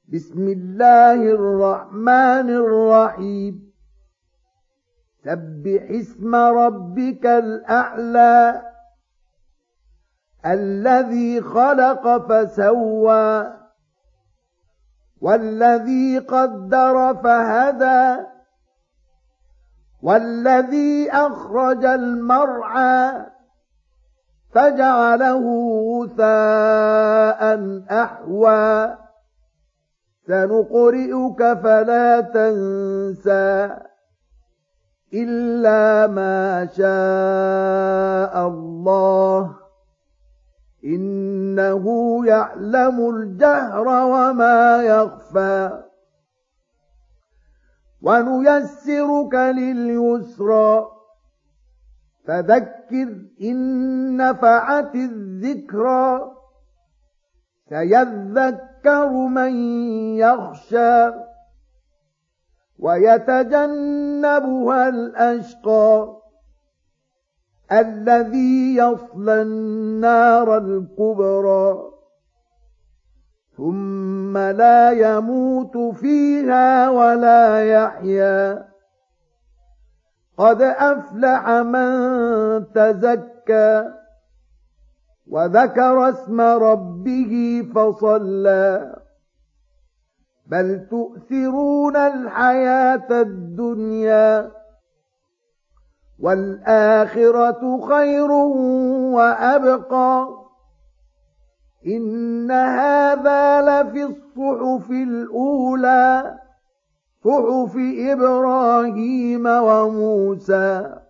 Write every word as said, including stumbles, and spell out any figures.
بسم الله الرحمن الرحيم سبح اسم ربك الأعلى الذي خلق فسوى والذي قدر فهدى والذي أخرج المرعى فجعله غثاء أحوى سنقرئك فلا تنسى إلا ما شاء الله إنه يعلم الجهر وما يخفى ونيسرك لليسرى فذكر إن نفعت الذكرى سيذكر من يخشى ويتجنبها الأشقى الذي يصلى النار الكبرى ثم لا يموت فيها ولا يحيا قد أفلح من تزكى وذكر اسم ربه فصلى بل تؤثرون الحياة الدنيا والآخرة خير وأبقى إن هذا لفي الصحف الأولى صحف إبراهيم وموسى